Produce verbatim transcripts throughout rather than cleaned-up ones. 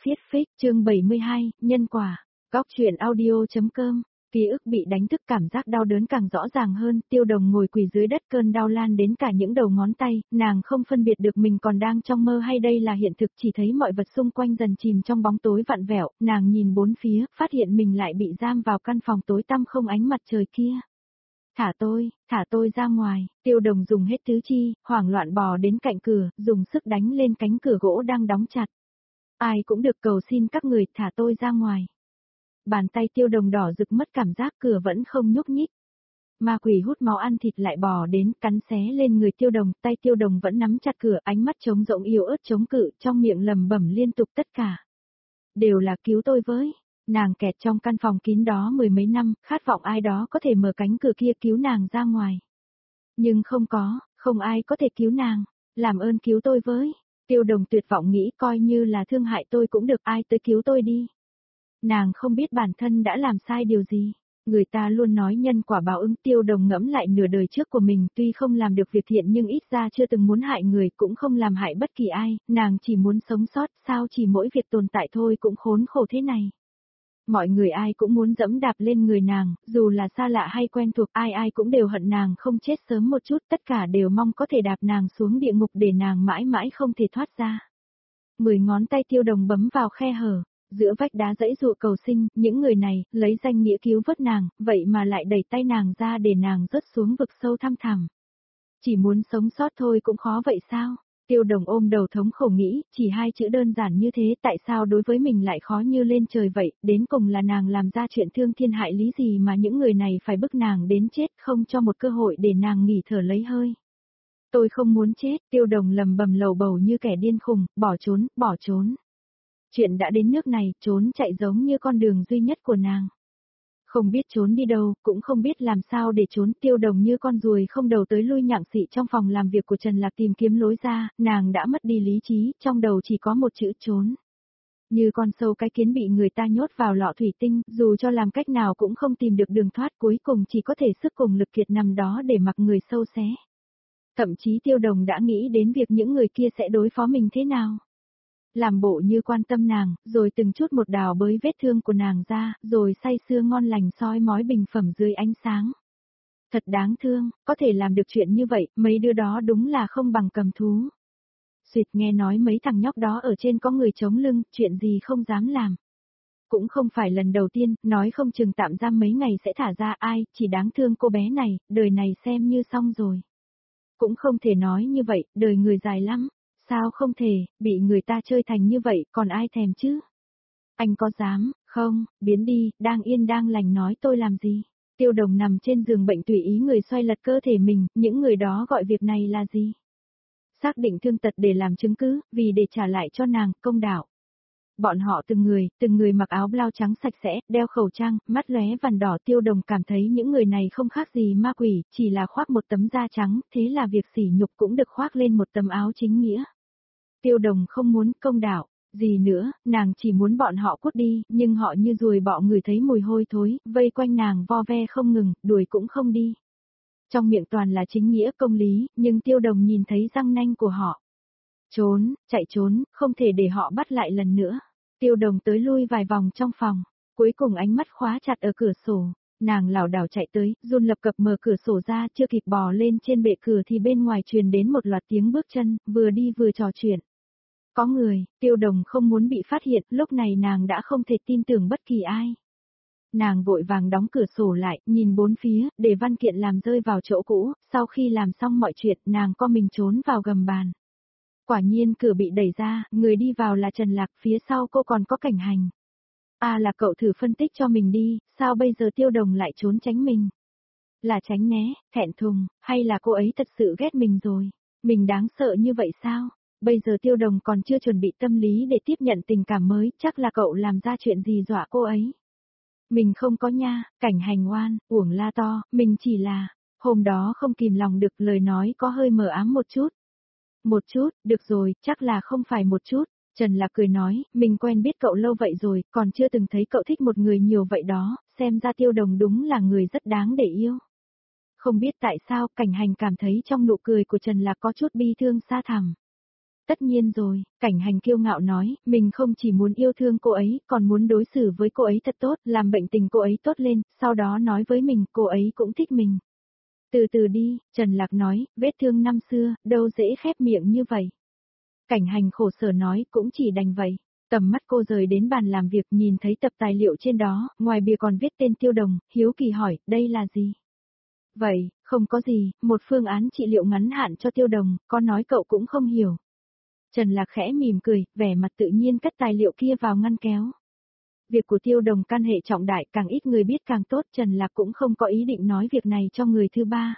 Viết phích chương bảy mươi hai, nhân quả. Góc truyện audio.com. Ký ức bị đánh thức, cảm giác đau đớn càng rõ ràng hơn, Tiêu Đồng ngồi quỳ dưới đất, cơn đau lan đến cả những đầu ngón tay, nàng không phân biệt được mình còn đang trong mơ hay đây là hiện thực, chỉ thấy mọi vật xung quanh dần chìm trong bóng tối vặn vẹo, nàng nhìn bốn phía, phát hiện mình lại bị giam vào căn phòng tối tăm không ánh mặt trời kia. Thả tôi, thả tôi ra ngoài, Tiêu Đồng dùng hết tứ chi, hoảng loạn bò đến cạnh cửa, dùng sức đánh lên cánh cửa gỗ đang đóng chặt. Ai cũng được, cầu xin các người, thả tôi ra ngoài. Bàn tay Tiêu Đồng đỏ rực, mất cảm giác, cửa vẫn không nhúc nhích. Ma quỷ hút máu ăn thịt lại bò đến, cắn xé lên người Tiêu Đồng, tay Tiêu Đồng vẫn nắm chặt cửa, ánh mắt trống rỗng yếu ớt chống cự, trong miệng lẩm bẩm liên tục tất cả. Đều là cứu tôi với. Nàng kẹt trong căn phòng kín đó mười mấy năm, khát vọng ai đó có thể mở cánh cửa kia cứu nàng ra ngoài. Nhưng không có, không ai có thể cứu nàng, làm ơn cứu tôi với. Tiêu Đồng tuyệt vọng nghĩ, coi như là thương hại tôi cũng được, ai tới cứu tôi đi. Nàng không biết bản thân đã làm sai điều gì. Người ta luôn nói nhân quả báo ứng, Tiêu Đồng ngẫm lại nửa đời trước của mình, tuy không làm được việc thiện nhưng ít ra chưa từng muốn hại người, cũng không làm hại bất kỳ ai, nàng chỉ muốn sống sót, sao chỉ mỗi việc tồn tại thôi cũng khốn khổ thế này. Mọi người ai cũng muốn dẫm đạp lên người nàng, dù là xa lạ hay quen thuộc, ai ai cũng đều hận nàng không chết sớm một chút, tất cả đều mong có thể đạp nàng xuống địa ngục để nàng mãi mãi không thể thoát ra. Mười ngón tay Tiêu Đồng bấm vào khe hở, giữa vách đá dãy dụa cầu sinh, những người này, lấy danh nghĩa cứu vớt nàng, vậy mà lại đẩy tay nàng ra để nàng rớt xuống vực sâu thăm thẳm. Chỉ muốn sống sót thôi cũng khó vậy sao? Tiêu Đồng ôm đầu thống khổ nghĩ, chỉ hai chữ đơn giản như thế, tại sao đối với mình lại khó như lên trời vậy, đến cùng là nàng làm ra chuyện thương thiên hại lý gì mà những người này phải bức nàng đến chết, không cho một cơ hội để nàng nghỉ thở lấy hơi. Tôi không muốn chết, Tiêu Đồng lầm bầm lầu bầu như kẻ điên khùng, bỏ trốn, bỏ trốn. Chuyện đã đến nước này, trốn chạy giống như con đường duy nhất của nàng. Không biết trốn đi đâu, cũng không biết làm sao để trốn, Tiêu Đồng như con ruồi không đầu tới lui nhặng xị trong phòng làm việc của Trần Lạc tìm kiếm lối ra, nàng đã mất đi lý trí, trong đầu chỉ có một chữ trốn. Như con sâu cái kiến bị người ta nhốt vào lọ thủy tinh, dù cho làm cách nào cũng không tìm được đường thoát, cuối cùng chỉ có thể sức cùng lực kiệt nằm đó để mặc người sâu xé. Thậm chí Tiêu Đồng đã nghĩ đến việc những người kia sẽ đối phó mình thế nào. Làm bộ như quan tâm nàng, rồi từng chút một đào bới vết thương của nàng ra, rồi say sưa ngon lành soi mói bình phẩm dưới ánh sáng. Thật đáng thương, có thể làm được chuyện như vậy, mấy đứa đó đúng là không bằng cầm thú. Xuyệt, nghe nói mấy thằng nhóc đó ở trên có người chống lưng, chuyện gì không dám làm. Cũng không phải lần đầu tiên, nói không chừng tạm giam mấy ngày sẽ thả ra, ai, chỉ đáng thương cô bé này, đời này xem như xong rồi. Cũng không thể nói như vậy, đời người dài lắm. Sao không thể, bị người ta chơi thành như vậy, còn ai thèm chứ? Anh có dám, không, biến đi, đang yên đang lành nói tôi làm gì? Tiêu Đồng nằm trên giường bệnh tùy ý người xoay lật cơ thể mình, những người đó gọi việc này là gì? Xác định thương tật để làm chứng cứ, vì để trả lại cho nàng, công đạo. Bọn họ từng người, từng người mặc áo blau trắng sạch sẽ, đeo khẩu trang, mắt lóe vằn đỏ, Tiêu Đồng cảm thấy những người này không khác gì ma quỷ, chỉ là khoác một tấm da trắng, thế là việc sỉ nhục cũng được khoác lên một tấm áo chính nghĩa. Tiêu Đồng không muốn công đạo, gì nữa, nàng chỉ muốn bọn họ cút đi, nhưng họ như ruồi bọ người thấy mùi hôi thối, vây quanh nàng vo ve không ngừng, đuổi cũng không đi. Trong miệng toàn là chính nghĩa công lý, nhưng Tiêu Đồng nhìn thấy răng nanh của họ. Trốn, chạy trốn, không thể để họ bắt lại lần nữa. Tiêu Đồng tới lui vài vòng trong phòng, cuối cùng ánh mắt khóa chặt ở cửa sổ. Nàng lảo đảo chạy tới, run lập cập mở cửa sổ ra, chưa kịp bò lên trên bệ cửa thì bên ngoài truyền đến một loạt tiếng bước chân, vừa đi vừa trò chuyện. Có người, Tiêu Đồng không muốn bị phát hiện, lúc này nàng đã không thể tin tưởng bất kỳ ai. Nàng vội vàng đóng cửa sổ lại, nhìn bốn phía, để văn kiện làm rơi vào chỗ cũ, sau khi làm xong mọi chuyện, nàng co mình trốn vào gầm bàn. Quả nhiên cửa bị đẩy ra, người đi vào là Trần Lạc, phía sau cô còn có Cảnh Hành. À là cậu thử phân tích cho mình đi, sao bây giờ Tiêu Đồng lại trốn tránh mình? Là tránh né, thẹn thùng, hay là cô ấy thật sự ghét mình rồi? Mình đáng sợ như vậy sao? Bây giờ Tiêu Đồng còn chưa chuẩn bị tâm lý để tiếp nhận tình cảm mới, chắc là cậu làm ra chuyện gì dọa cô ấy. Mình không có nha, Cảnh Hành oan, uổng la to, mình chỉ là, hôm đó không kìm lòng được, lời nói có hơi mờ ám một chút. Một chút, được rồi, chắc là không phải một chút. Trần Lạc cười nói, mình quen biết cậu lâu vậy rồi, còn chưa từng thấy cậu thích một người nhiều vậy đó, xem ra Tiêu Đồng đúng là người rất đáng để yêu. Không biết tại sao, Cảnh Hành cảm thấy trong nụ cười của Trần Lạc có chút bi thương xa thẳm. Tất nhiên rồi, Cảnh Hành kiêu ngạo nói, mình không chỉ muốn yêu thương cô ấy, còn muốn đối xử với cô ấy thật tốt, làm bệnh tình cô ấy tốt lên, sau đó nói với mình, cô ấy cũng thích mình. Từ từ đi, Trần Lạc nói, vết thương năm xưa, đâu dễ khép miệng như vậy. Cảnh Hành khổ sở nói, cũng chỉ đành vậy. Tầm mắt cô rời đến bàn làm việc nhìn thấy tập tài liệu trên đó, ngoài bìa còn viết tên Tiêu Đồng, hiếu kỳ hỏi, đây là gì? Vậy, không có gì, một phương án trị liệu ngắn hạn cho Tiêu Đồng, có nói cậu cũng không hiểu. Trần Lạc khẽ mỉm cười, vẻ mặt tự nhiên cất tài liệu kia vào ngăn kéo. Việc của Tiêu Đồng can hệ trọng đại, càng ít người biết càng tốt, Trần Lạc cũng không có ý định nói việc này cho người thứ ba.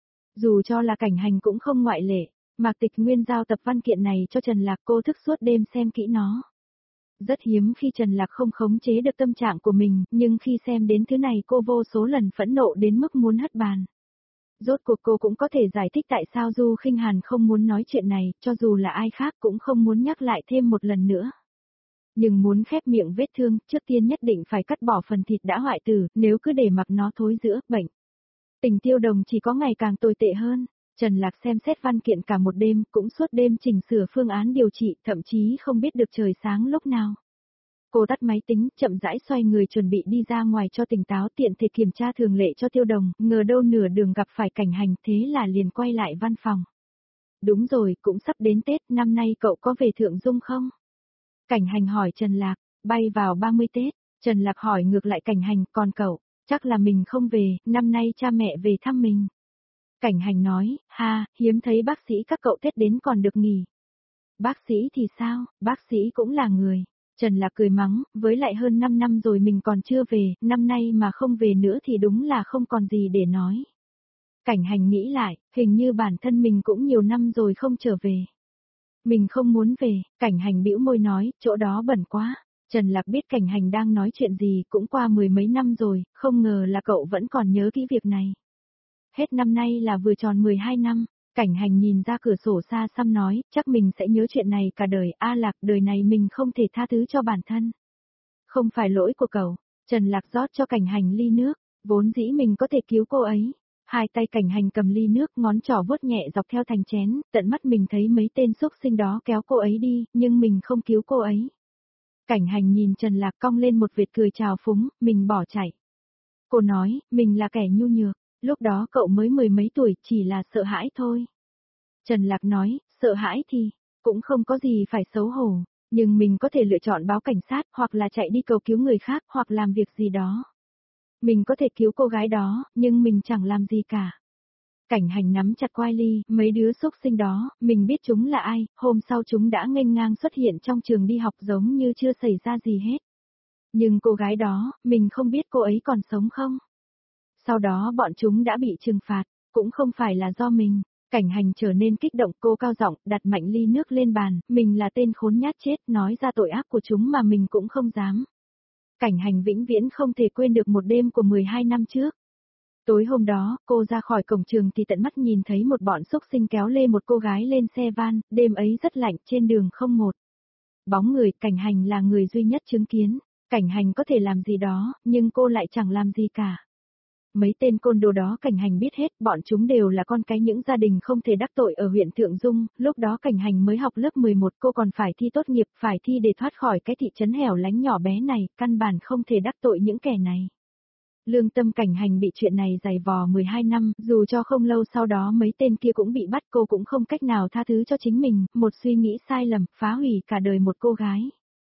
Dù cho là Cảnh Hành cũng không ngoại lệ, Mạc Tịch Nguyên giao tập văn kiện này cho Trần Lạc, cô thức suốt đêm xem kỹ nó. Rất hiếm khi Trần Lạc không khống chế được tâm trạng của mình, nhưng khi xem đến thứ này cô vô số lần phẫn nộ đến mức muốn hất bàn. Rốt cuộc cô cũng có thể giải thích tại sao Du Khinh Hàn không muốn nói chuyện này, cho dù là ai khác cũng không muốn nhắc lại thêm một lần nữa. Nhưng muốn khép miệng vết thương, trước tiên nhất định phải cắt bỏ phần thịt đã hoại tử, nếu cứ để mặc nó thối giữa, bệnh. Tình Tiêu Đồng chỉ có ngày càng tồi tệ hơn. Trần Lạc xem xét văn kiện cả một đêm, cũng suốt đêm chỉnh sửa phương án điều trị, thậm chí không biết được trời sáng lúc nào. Cô tắt máy tính, chậm rãi xoay người chuẩn bị đi ra ngoài cho tỉnh táo, tiện thể kiểm tra thường lệ cho Tiêu Đồng, ngờ đâu nửa đường gặp phải Cảnh Hành, thế là liền quay lại văn phòng. Đúng rồi, cũng sắp đến Tết, năm nay cậu có về Thượng Dung không? Cảnh Hành hỏi Trần Lạc, bay vào ba mươi Tết, Trần Lạc hỏi ngược lại Cảnh Hành, còn cậu, chắc là mình không về, năm nay cha mẹ về thăm mình. Cảnh Hành nói, ha, hiếm thấy bác sĩ các cậu Tết đến còn được nghỉ. Bác sĩ thì sao, bác sĩ cũng là người. Trần Lạc cười mắng, với lại hơn năm năm rồi mình còn chưa về, năm nay mà không về nữa thì đúng là không còn gì để nói. Cảnh Hành nghĩ lại, hình như bản thân mình cũng nhiều năm rồi không trở về. Mình không muốn về, Cảnh Hành bĩu môi nói, chỗ đó bẩn quá. Trần Lạc biết Cảnh Hành đang nói chuyện gì, cũng qua mười mấy năm rồi, không ngờ là cậu vẫn còn nhớ kỹ việc này. Hết năm nay là vừa tròn mười hai năm, Cảnh Hành nhìn ra cửa sổ xa xăm nói, chắc mình sẽ nhớ chuyện này cả đời, A Lạc, đời này mình không thể tha thứ cho bản thân. Không phải lỗi của cậu, Trần Lạc rót cho Cảnh Hành ly nước, vốn dĩ mình có thể cứu cô ấy. Hai tay Cảnh Hành cầm ly nước, ngón trỏ vuốt nhẹ dọc theo thành chén, tận mắt mình thấy mấy tên xúc sinh đó kéo cô ấy đi, nhưng mình không cứu cô ấy. Cảnh Hành nhìn Trần Lạc cong lên một vệt cười trào phúng, mình bỏ chạy. Cô nói, mình là kẻ nhu nhược. Lúc đó cậu mới mười mấy tuổi, chỉ là sợ hãi thôi. Trần Lạc nói, sợ hãi thì, cũng không có gì phải xấu hổ, nhưng mình có thể lựa chọn báo cảnh sát, hoặc là chạy đi cầu cứu người khác, hoặc làm việc gì đó. Mình có thể cứu cô gái đó, nhưng mình chẳng làm gì cả. Cảnh Hành nắm chặt quai ly, mấy đứa xúc sinh đó, mình biết chúng là ai, hôm sau chúng đã nghênh ngang xuất hiện trong trường đi học giống như chưa xảy ra gì hết. Nhưng cô gái đó, mình không biết cô ấy còn sống không? Sau đó bọn chúng đã bị trừng phạt, cũng không phải là do mình. Cảnh Hành trở nên kích động, cô cao giọng, đặt mạnh ly nước lên bàn, mình là tên khốn nhát chết, nói ra tội ác của chúng mà mình cũng không dám. Cảnh Hành vĩnh viễn không thể quên được một đêm của mười hai năm trước. Tối hôm đó, cô ra khỏi cổng trường thì tận mắt nhìn thấy một bọn xúc sinh kéo lê một cô gái lên xe van, đêm ấy rất lạnh, trên đường không một bóng người, Cảnh Hành là người duy nhất chứng kiến. Cảnh Hành có thể làm gì đó, nhưng cô lại chẳng làm gì cả. Mấy tên côn đồ đó Cảnh Hành biết hết, bọn chúng đều là con cái những gia đình không thể đắc tội ở huyện Thượng Dung, lúc đó Cảnh Hành mới học lớp mười một, cô còn phải thi tốt nghiệp, phải thi để thoát khỏi cái thị trấn hẻo lánh nhỏ bé này, căn bản không thể đắc tội những kẻ này. Lương tâm Cảnh Hành bị chuyện này dày vò mười hai năm, dù cho không lâu sau đó mấy tên kia cũng bị bắt, cô cũng không cách nào tha thứ cho chính mình, một suy nghĩ sai lầm, phá hủy cả đời một cô gái.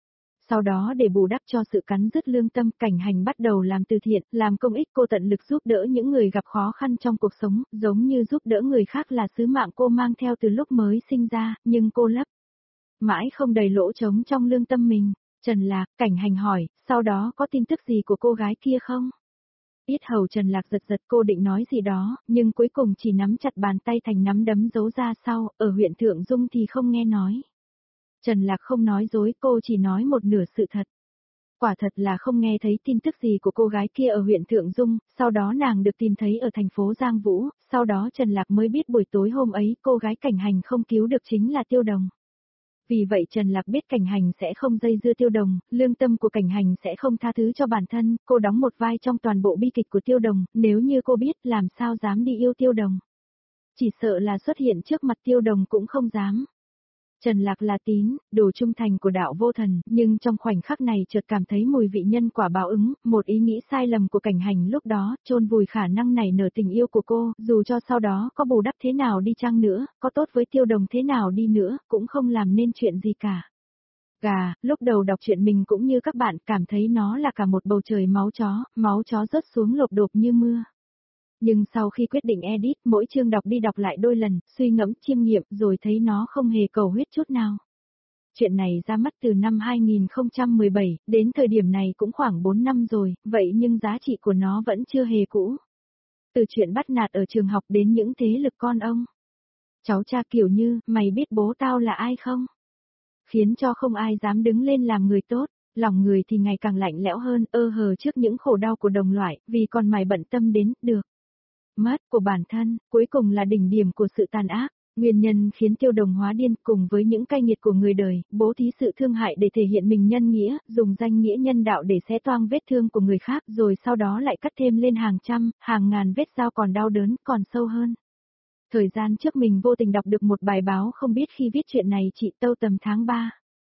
Sau đó để bù đắp cho sự cắn rứt lương tâm, Cảnh Hành bắt đầu làm từ thiện, làm công ích, cô tận lực giúp đỡ những người gặp khó khăn trong cuộc sống, giống như giúp đỡ người khác là sứ mạng cô mang theo từ lúc mới sinh ra, nhưng cô lấp mãi không đầy lỗ trống trong lương tâm mình. Trần Lạc, Cảnh Hành hỏi, sau đó có tin tức gì của cô gái kia không? Yết hầu Trần Lạc giật giật, cô định nói gì đó, nhưng cuối cùng chỉ nắm chặt bàn tay thành nắm đấm giấu ra sau, ở huyện Thượng Dung thì không nghe nói. Trần Lạc không nói dối, cô chỉ nói một nửa sự thật. Quả thật là không nghe thấy tin tức gì của cô gái kia ở huyện Thượng Dung, sau đó nàng được tìm thấy ở thành phố Giang Vũ, sau đó Trần Lạc mới biết buổi tối hôm ấy cô gái Cảnh Hành không cứu được chính là Tiêu Đồng. Vì vậy Trần Lạc biết Cảnh Hành sẽ không dây dưa Tiêu Đồng, lương tâm của Cảnh Hành sẽ không tha thứ cho bản thân, cô đóng một vai trong toàn bộ bi kịch của Tiêu Đồng, nếu như cô biết làm sao dám đi yêu Tiêu Đồng. Chỉ sợ là xuất hiện trước mặt Tiêu Đồng cũng không dám. Trần Lạc là tín, đồ trung thành của đạo vô thần, nhưng trong khoảnh khắc này chợt cảm thấy mùi vị nhân quả báo ứng, một ý nghĩ sai lầm của cảnh hành lúc đó, chôn vùi khả năng nảy nở tình yêu của cô, dù cho sau đó có bù đắp thế nào đi chăng nữa, có tốt với Tiêu Đồng thế nào đi nữa, cũng không làm nên chuyện gì cả. Gà, lúc đầu đọc chuyện mình cũng như các bạn cảm thấy nó là cả một bầu trời máu chó, máu chó rớt xuống lộp đột như mưa. Nhưng sau khi quyết định edit, mỗi chương đọc đi đọc lại đôi lần, suy ngẫm, chiêm nghiệm, rồi thấy nó không hề cầu huyết chút nào. Chuyện này ra mắt từ năm hai nghìn không trăm mười bảy, đến thời điểm này cũng khoảng bốn năm rồi, vậy nhưng giá trị của nó vẫn chưa hề cũ. Từ chuyện bắt nạt ở trường học đến những thế lực con ông. Cháu cha kiểu như, mày biết bố tao là ai không? Khiến cho không ai dám đứng lên làm người tốt. Lòng người thì ngày càng lạnh lẽo hơn, ơ hờ trước những khổ đau của đồng loại, vì còn mày bận tâm đến, được. Mất của bản thân, cuối cùng là đỉnh điểm của sự tàn ác. Nguyên nhân khiến Tiêu Đồng hóa điên cùng với những cay nghiệt của người đời, bố thí sự thương hại để thể hiện mình nhân nghĩa, dùng danh nghĩa nhân đạo để xé toang vết thương của người khác rồi sau đó lại cắt thêm lên hàng trăm, hàng ngàn vết dao còn đau đớn, còn sâu hơn. Thời gian trước mình vô tình đọc được một bài báo không biết khi viết chuyện này chị Tâu tầm tháng ba.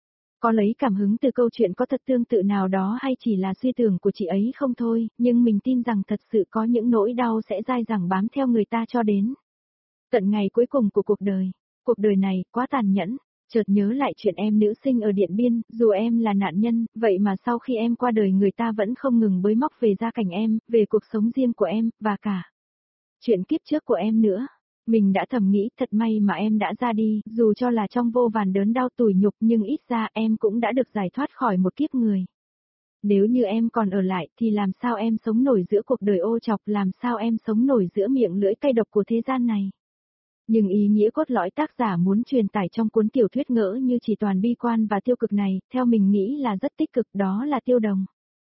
Có lấy cảm hứng từ câu chuyện có thật tương tự nào đó hay chỉ là suy tưởng của chị ấy không thôi, nhưng mình tin rằng thật sự có những nỗi đau sẽ dai dẳng bám theo người ta cho đến tận ngày cuối cùng của cuộc đời. Cuộc đời này quá tàn nhẫn, chợt nhớ lại chuyện em nữ sinh ở Điện Biên, dù em là nạn nhân, vậy mà sau khi em qua đời người ta vẫn không ngừng bới móc về gia cảnh em, về cuộc sống riêng của em, và cả chuyện kiếp trước của em nữa. Mình đã thầm nghĩ thật may mà em đã ra đi, dù cho là trong vô vàn đớn đau tủi nhục nhưng ít ra em cũng đã được giải thoát khỏi một kiếp người. Nếu như em còn ở lại thì làm sao em sống nổi giữa cuộc đời ô trọc, làm sao em sống nổi giữa miệng lưỡi cay độc của thế gian này. Nhưng ý nghĩa cốt lõi tác giả muốn truyền tải trong cuốn tiểu thuyết ngỡ như chỉ toàn bi quan và tiêu cực này, theo mình nghĩ là rất tích cực, đó là Tiêu Đồng.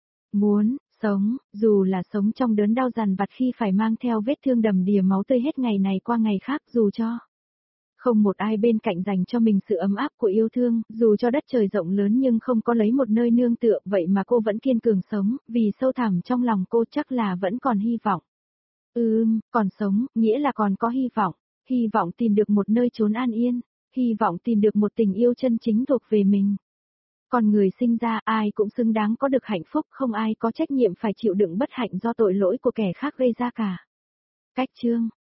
Muốn sống, dù là sống trong đớn đau dằn vặt khi phải mang theo vết thương đầm đìa máu tươi hết ngày này qua ngày khác, dù cho không một ai bên cạnh dành cho mình sự ấm áp của yêu thương, dù cho đất trời rộng lớn nhưng không có lấy một nơi nương tựa, vậy mà cô vẫn kiên cường sống, vì sâu thẳm trong lòng cô chắc là vẫn còn hy vọng. Ừm, còn sống, nghĩa là còn có hy vọng, hy vọng tìm được một nơi trốn an yên, hy vọng tìm được một tình yêu chân chính thuộc về mình. Con người sinh ra ai cũng xứng đáng có được hạnh phúc, không ai có trách nhiệm phải chịu đựng bất hạnh do tội lỗi của kẻ khác gây ra cả. Cách chương